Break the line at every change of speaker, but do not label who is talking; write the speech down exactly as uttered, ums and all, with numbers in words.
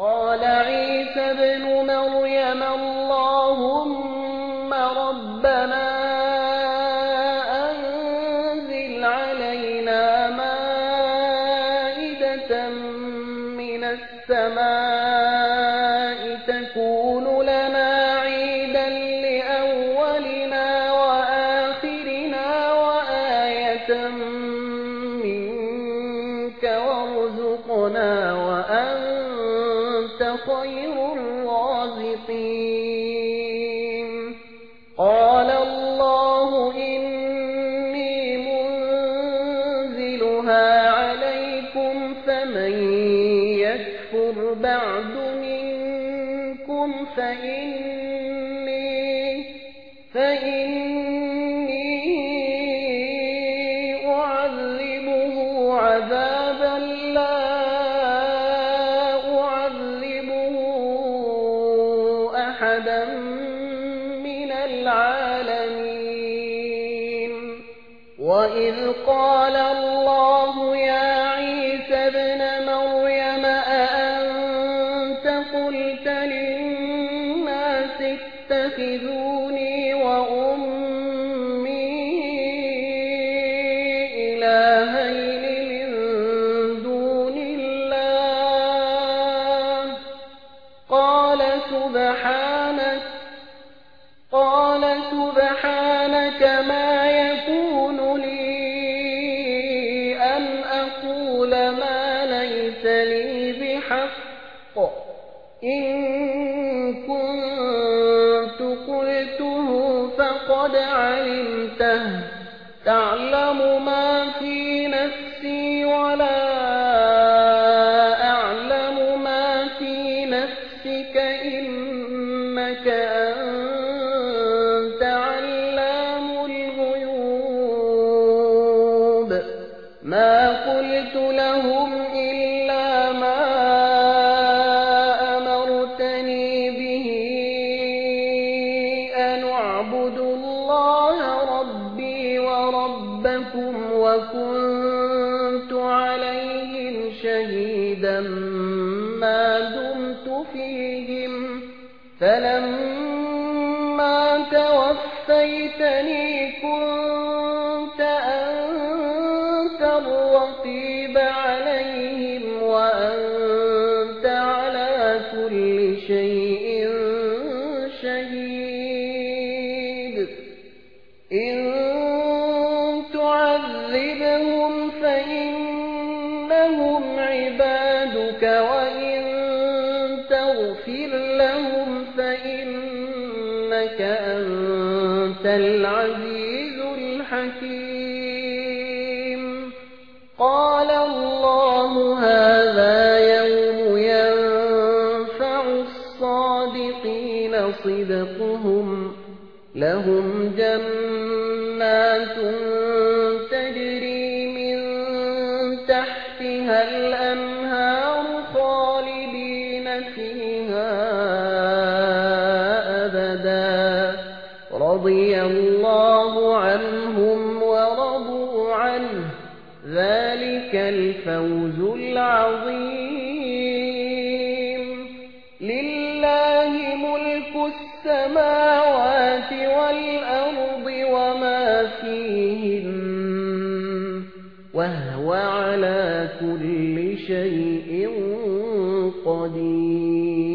قال عيسى ابن مريم اللهم ربنا أنزل علينا مائدة من السماء تكون لنا عيدا لأولنا وآخرنا وآية منك وارزقنا وأنت خير الرازقين قال الله إني منزلها عليكم فمن يكفر بعد منكم فإني فإني أعذبه عذابا لا أعذبه أحدا من العالمين وإذ قال الله يا عيسى ابن مريم أأنت قلت للناس اتخذوني وأمي إلهين من دون الله قال سبحانك قال سبحانك ما يكون لي أن أقول ما ليس لي بحق إن كنت قلته فقد علمته تعلم ما في نفسي ولا أعلم ما في نفسك إنك أنت علام الغيوب ما قلت لهم إلا ما أمرتني به أن اعبدوا الله ربي وربكم وكنت عليهم شهيدا ما دمت فيهم فلما توفيتني كنت أنت الرقيب عليهم وأنت على كل شيء شهيد إن تعذبهم فإنهم عبادك وإن تغفر لهم فإنك أنت العزيز الحكيم قال الله هذا يوم ينفع الصادقين صدقهم لهم جنات تجري من تحتها الأنهار خالدين فيها أبدا رضي الله عنهم ورضوا عنه ذلك الفوز العظيم لله ملك السماوات والأرض وما فيهن وهو على كل شيء قدير